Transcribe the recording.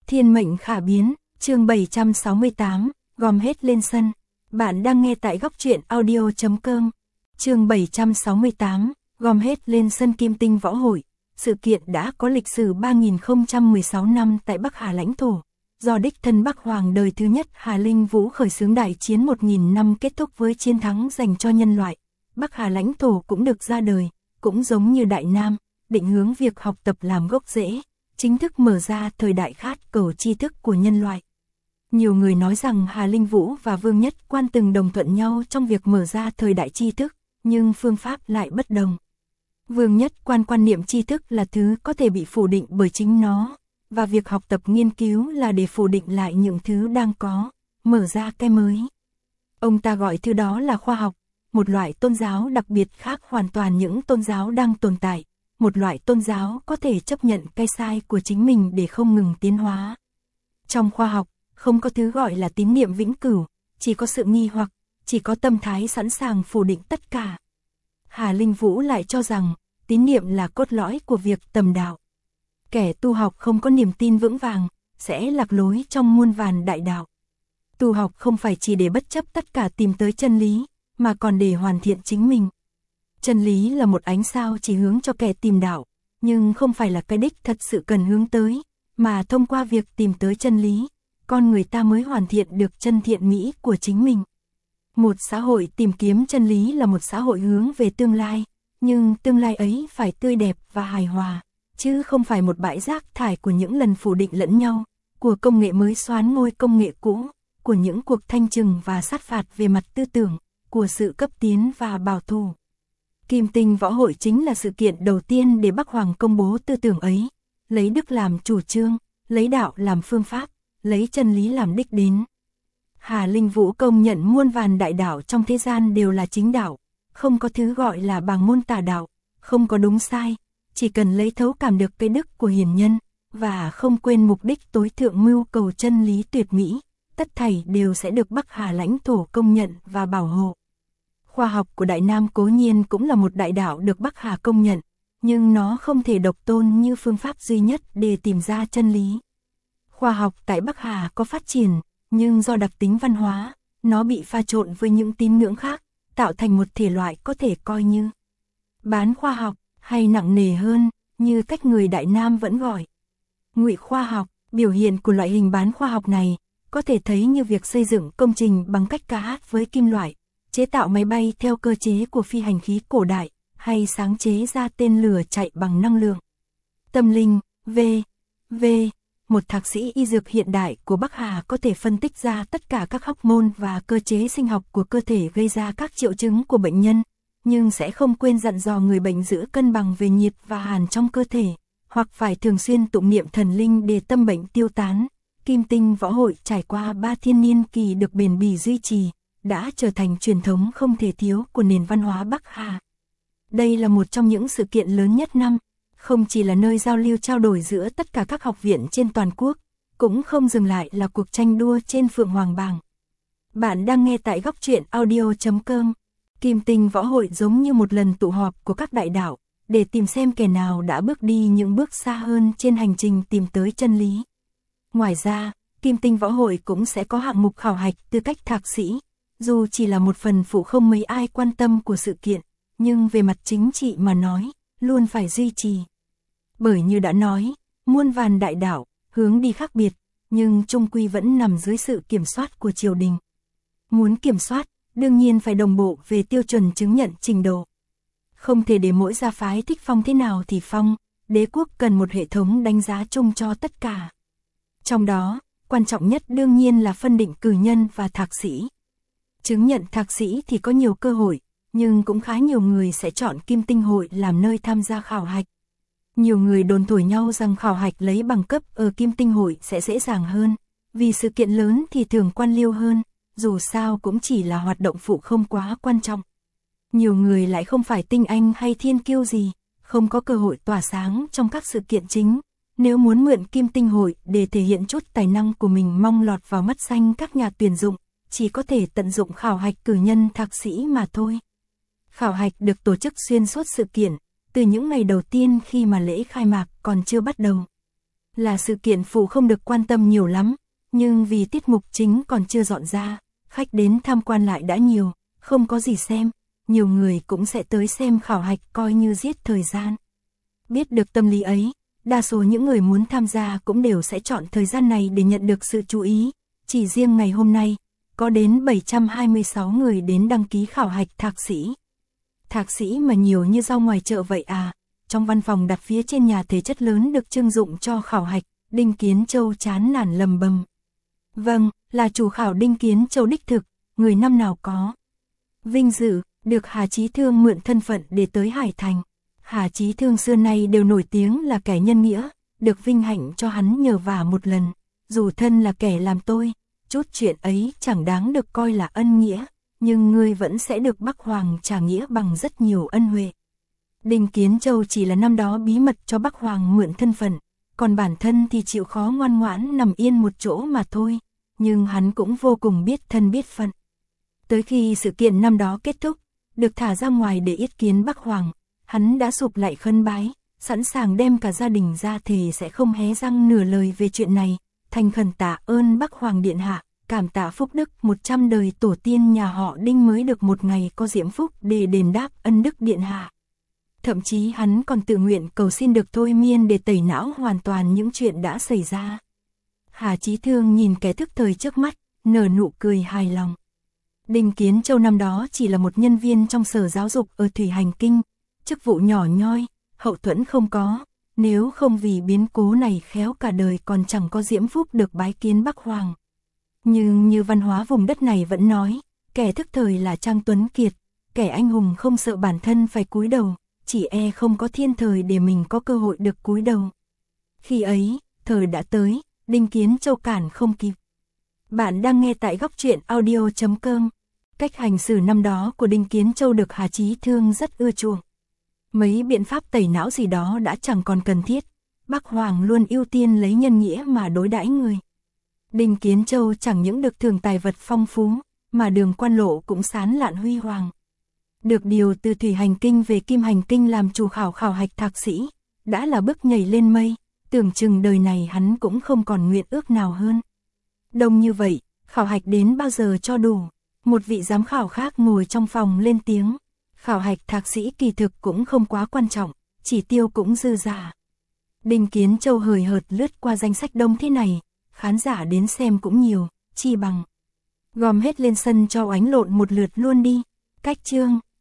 Thiên mệnh khả biến, chương 768, gom hết lên sân. Bạn đang nghe tại góc truyện audio.com. Chương 768, gom hết lên sân Kim Tinh Võ Hội. Sự kiện đã có lịch sử 3016 năm tại Bắc Hà lãnh thổ. Do đích thân Bắc Hoàng đời thứ nhất Hà Linh Vũ khởi xướng đại chiến 1000 năm kết thúc với chiến thắng dành cho nhân loại. Bắc Hà lãnh thổ cũng được ra đời, cũng giống như Đại Nam, định hướng việc học tập làm gốc rễ, chính thức mở ra thời đại khát cầu tri thức của nhân loại. Nhiều người nói rằng Hà Linh Vũ và Vương Nhất Quan từng đồng thuận nhau trong việc mở ra thời đại tri thức, nhưng phương pháp lại bất đồng. Vương Nhất Quan quan niệm tri thức là thứ có thể bị phủ định bởi chính nó, và việc học tập nghiên cứu là để phủ định lại những thứ đang có, mở ra cái mới. Ông ta gọi thứ đó là khoa học, một loại tôn giáo đặc biệt khác hoàn toàn những tôn giáo đang tồn tại. Một loại tôn giáo có thể chấp nhận cái sai của chính mình để không ngừng tiến hóa. Trong khoa học, không có thứ gọi là tín niệm vĩnh cửu, chỉ có sự nghi hoặc, chỉ có tâm thái sẵn sàng phủ định tất cả. Hà Linh Vũ lại cho rằng, tín niệm là cốt lõi của việc tầm đạo. Kẻ tu học không có niềm tin vững vàng, sẽ lạc lối trong muôn vàn đại đạo. Tu học không phải chỉ để bất chấp tất cả tìm tới chân lý, mà còn để hoàn thiện chính mình. Chân lý là một ánh sao chỉ hướng cho kẻ tìm đạo, nhưng không phải là cái đích thật sự cần hướng tới, mà thông qua việc tìm tới chân lý, con người ta mới hoàn thiện được chân thiện mỹ của chính mình. Một xã hội tìm kiếm chân lý là một xã hội hướng về tương lai, nhưng tương lai ấy phải tươi đẹp và hài hòa, chứ không phải một bãi rác thải của những lần phủ định lẫn nhau, của công nghệ mới xoán ngôi công nghệ cũ, của những cuộc thanh trừng và sát phạt về mặt tư tưởng, của sự cấp tiến và bảo thủ. Kim Tinh Võ Hội chính là sự kiện đầu tiên để Bắc Hoàng công bố tư tưởng ấy, lấy đức làm chủ trương, lấy đạo làm phương pháp, lấy chân lý làm đích đến. Hà Linh Vũ công nhận muôn vàn đại đạo trong thế gian đều là chính đạo, không có thứ gọi là bàng môn tà đạo, không có đúng sai, chỉ cần lấy thấu cảm được cái đức của hiền nhân, và không quên mục đích tối thượng mưu cầu chân lý tuyệt mỹ, tất thảy đều sẽ được Bắc Hà lãnh thổ công nhận và bảo hộ. Khoa học của Đại Nam cố nhiên cũng là một đại đạo được Bắc Hà công nhận, nhưng nó không thể độc tôn như phương pháp duy nhất để tìm ra chân lý. Khoa học tại Bắc Hà có phát triển, nhưng do đặc tính văn hóa, nó bị pha trộn với những tín ngưỡng khác, tạo thành một thể loại có thể coi như bán khoa học, hay nặng nề hơn, như cách người Đại Nam vẫn gọi ngụy khoa học. Biểu hiện của loại hình bán khoa học này có thể thấy như việc xây dựng công trình bằng cách ca hát với kim loại, chế tạo máy bay theo cơ chế của phi hành khí cổ đại, hay sáng chế ra tên lửa chạy bằng năng lượng. Tâm linh, V. Một thạc sĩ y dược hiện đại của Bắc Hà có thể phân tích ra tất cả các hormone và cơ chế sinh học của cơ thể gây ra các triệu chứng của bệnh nhân, nhưng sẽ không quên dặn dò người bệnh giữ cân bằng về nhiệt và hàn trong cơ thể, hoặc phải thường xuyên tụng niệm thần linh để tâm bệnh tiêu tán. Kim Tinh Võ Hội trải qua 3 thiên niên kỳ được bền bỉ duy trì, đã trở thành truyền thống không thể thiếu của nền văn hóa Bắc Hà. Đây là một trong những sự kiện lớn nhất năm, không chỉ là nơi giao lưu trao đổi giữa tất cả các học viện trên toàn quốc, cũng không dừng lại là cuộc tranh đua trên Phượng Hoàng Bảng. Bạn đang nghe tại góc truyện audio.com. Kim Tinh Võ Hội giống như một lần tụ họp của các đại đạo, để tìm xem kẻ nào đã bước đi những bước xa hơn trên hành trình tìm tới chân lý. Ngoài ra, Kim Tinh Võ Hội cũng sẽ có hạng mục khảo hạch tư cách thạc sĩ, dù chỉ là một phần phụ không mấy ai quan tâm của sự kiện, nhưng về mặt chính trị mà nói, luôn phải duy trì. Bởi như đã nói, muôn vàn đại đạo, hướng đi khác biệt, nhưng chung quy vẫn nằm dưới sự kiểm soát của triều đình. Muốn kiểm soát, đương nhiên phải đồng bộ về tiêu chuẩn chứng nhận trình độ. Không thể để mỗi gia phái thích phong thế nào thì phong, đế quốc cần một hệ thống đánh giá chung cho tất cả. Trong đó, quan trọng nhất đương nhiên là phân định cử nhân và thạc sĩ. Chứng nhận thạc sĩ thì có nhiều cơ hội, nhưng cũng khá nhiều người sẽ chọn Kim Tinh Hội làm nơi tham gia khảo hạch. Nhiều người đồn thổi nhau rằng khảo hạch lấy bằng cấp ở Kim Tinh Hội sẽ dễ dàng hơn, vì sự kiện lớn thì thường quan liêu hơn, dù sao cũng chỉ là hoạt động phụ không quá quan trọng. Nhiều người lại không phải tinh anh hay thiên kiêu gì, không có cơ hội tỏa sáng trong các sự kiện chính. Nếu muốn mượn Kim Tinh Hội để thể hiện chút tài năng của mình mong lọt vào mắt xanh các nhà tuyển dụng, chỉ có thể tận dụng khảo hạch cử nhân thạc sĩ mà thôi. Khảo hạch được tổ chức xuyên suốt sự kiện, từ những ngày đầu tiên khi mà lễ khai mạc còn chưa bắt đầu. là sự kiện phụ không được quan tâm nhiều lắm, nhưng vì tiết mục chính còn chưa dọn ra, khách đến tham quan lại đã nhiều, không có gì xem, nhiều người cũng sẽ tới xem khảo hạch coi như giết thời gian. Biết được tâm lý ấy, đa số những người muốn tham gia cũng đều sẽ chọn thời gian này để nhận được sự chú ý. Chỉ riêng ngày hôm nay, có đến 726 người đến đăng ký khảo hạch thạc sĩ. Thạc sĩ mà nhiều như rau ngoài chợ vậy à? Trong văn phòng đặt phía trên nhà thể chất lớn được trưng dụng cho khảo hạch, Đinh Kiến Châu chán nản lầm bầm. Vâng, là chủ khảo Đinh Kiến Châu đích thực, người năm nào có vinh dự được Hà Chí Thương mượn thân phận để tới Hải Thành. Hà Chí Thương xưa nay đều nổi tiếng là kẻ nhân nghĩa, được vinh hạnh cho hắn nhờ vả một lần, dù thân là kẻ làm tôi, chút chuyện ấy chẳng đáng được coi là ân nghĩa, nhưng ngươi vẫn sẽ được Bắc Hoàng trả nghĩa bằng rất nhiều ân huệ. Đinh Kiến Châu chỉ là năm đó bí mật cho Bắc Hoàng mượn thân phận, còn bản thân thì chịu khó ngoan ngoãn nằm yên một chỗ mà thôi, nhưng hắn cũng vô cùng biết thân biết phận. Tới khi sự kiện năm đó kết thúc, được thả ra ngoài để yết kiến Bắc Hoàng, hắn đã sụp lại khấn bái, sẵn sàng đem cả gia đình ra thề sẽ không hé răng nửa lời về chuyện này, thành khẩn tạ ơn Bắc Hoàng điện hạ, cảm tạ phúc đức 100 đời tổ tiên nhà họ Đinh mới được một ngày có diễm phúc để đền đáp ân đức điện hạ. Thậm chí hắn còn tự nguyện cầu xin được thôi miên để tẩy não hoàn toàn những chuyện đã xảy ra. Hà Chí Thương nhìn kẻ thức thời trước mắt, nở nụ cười hài lòng. Đinh Kiến Châu năm đó chỉ là một nhân viên trong sở giáo dục ở Thủy Hành Kinh, chức vụ nhỏ nhoi, hậu thuẫn không có, nếu không vì biến cố này khéo cả đời còn chẳng có diễm phúc được bái kiến Bắc Hoàng. Nhưng như văn hóa vùng đất này vẫn nói, kẻ thức thời là Trang Tuấn Kiệt, kẻ anh hùng không sợ bản thân phải cúi đầu, chỉ e không có thiên thời để mình có cơ hội được cúi đầu. Khi ấy, thời đã tới, Đinh Kiến Châu cản không kịp. Bạn đang nghe tại góc truyện audio.com. Cách hành xử năm đó của Đinh Kiến Châu được Hà Chí Thương rất ưa chuộng. Mấy biện pháp tẩy não gì đó đã chẳng còn cần thiết, Bắc Hoàng luôn ưu tiên lấy nhân nghĩa mà đối đãi người. Đinh Kiến Châu chẳng những được thưởng tài vật phong phú, mà đường quan lộ cũng sán lạn huy hoàng. Được điều từ Thủy Hành Kinh về Kim Hành Kinh làm chủ khảo hạch thạc sĩ, đã là bước nhảy lên mây, tưởng chừng đời này hắn cũng không còn nguyện ước nào hơn. Đông như vậy, khảo hạch đến bao giờ cho đủ? Một vị giám khảo khác ngồi trong phòng lên tiếng. Khảo hạch thạc sĩ kỳ thực cũng không quá quan trọng, chỉ tiêu cũng dư giả. Đinh Kiến Châu hời hợt lướt qua danh sách đông thế này, khán giả đến xem cũng nhiều, chi bằng gom hết lên sân cho oánh lộn một lượt luôn đi. Cách chương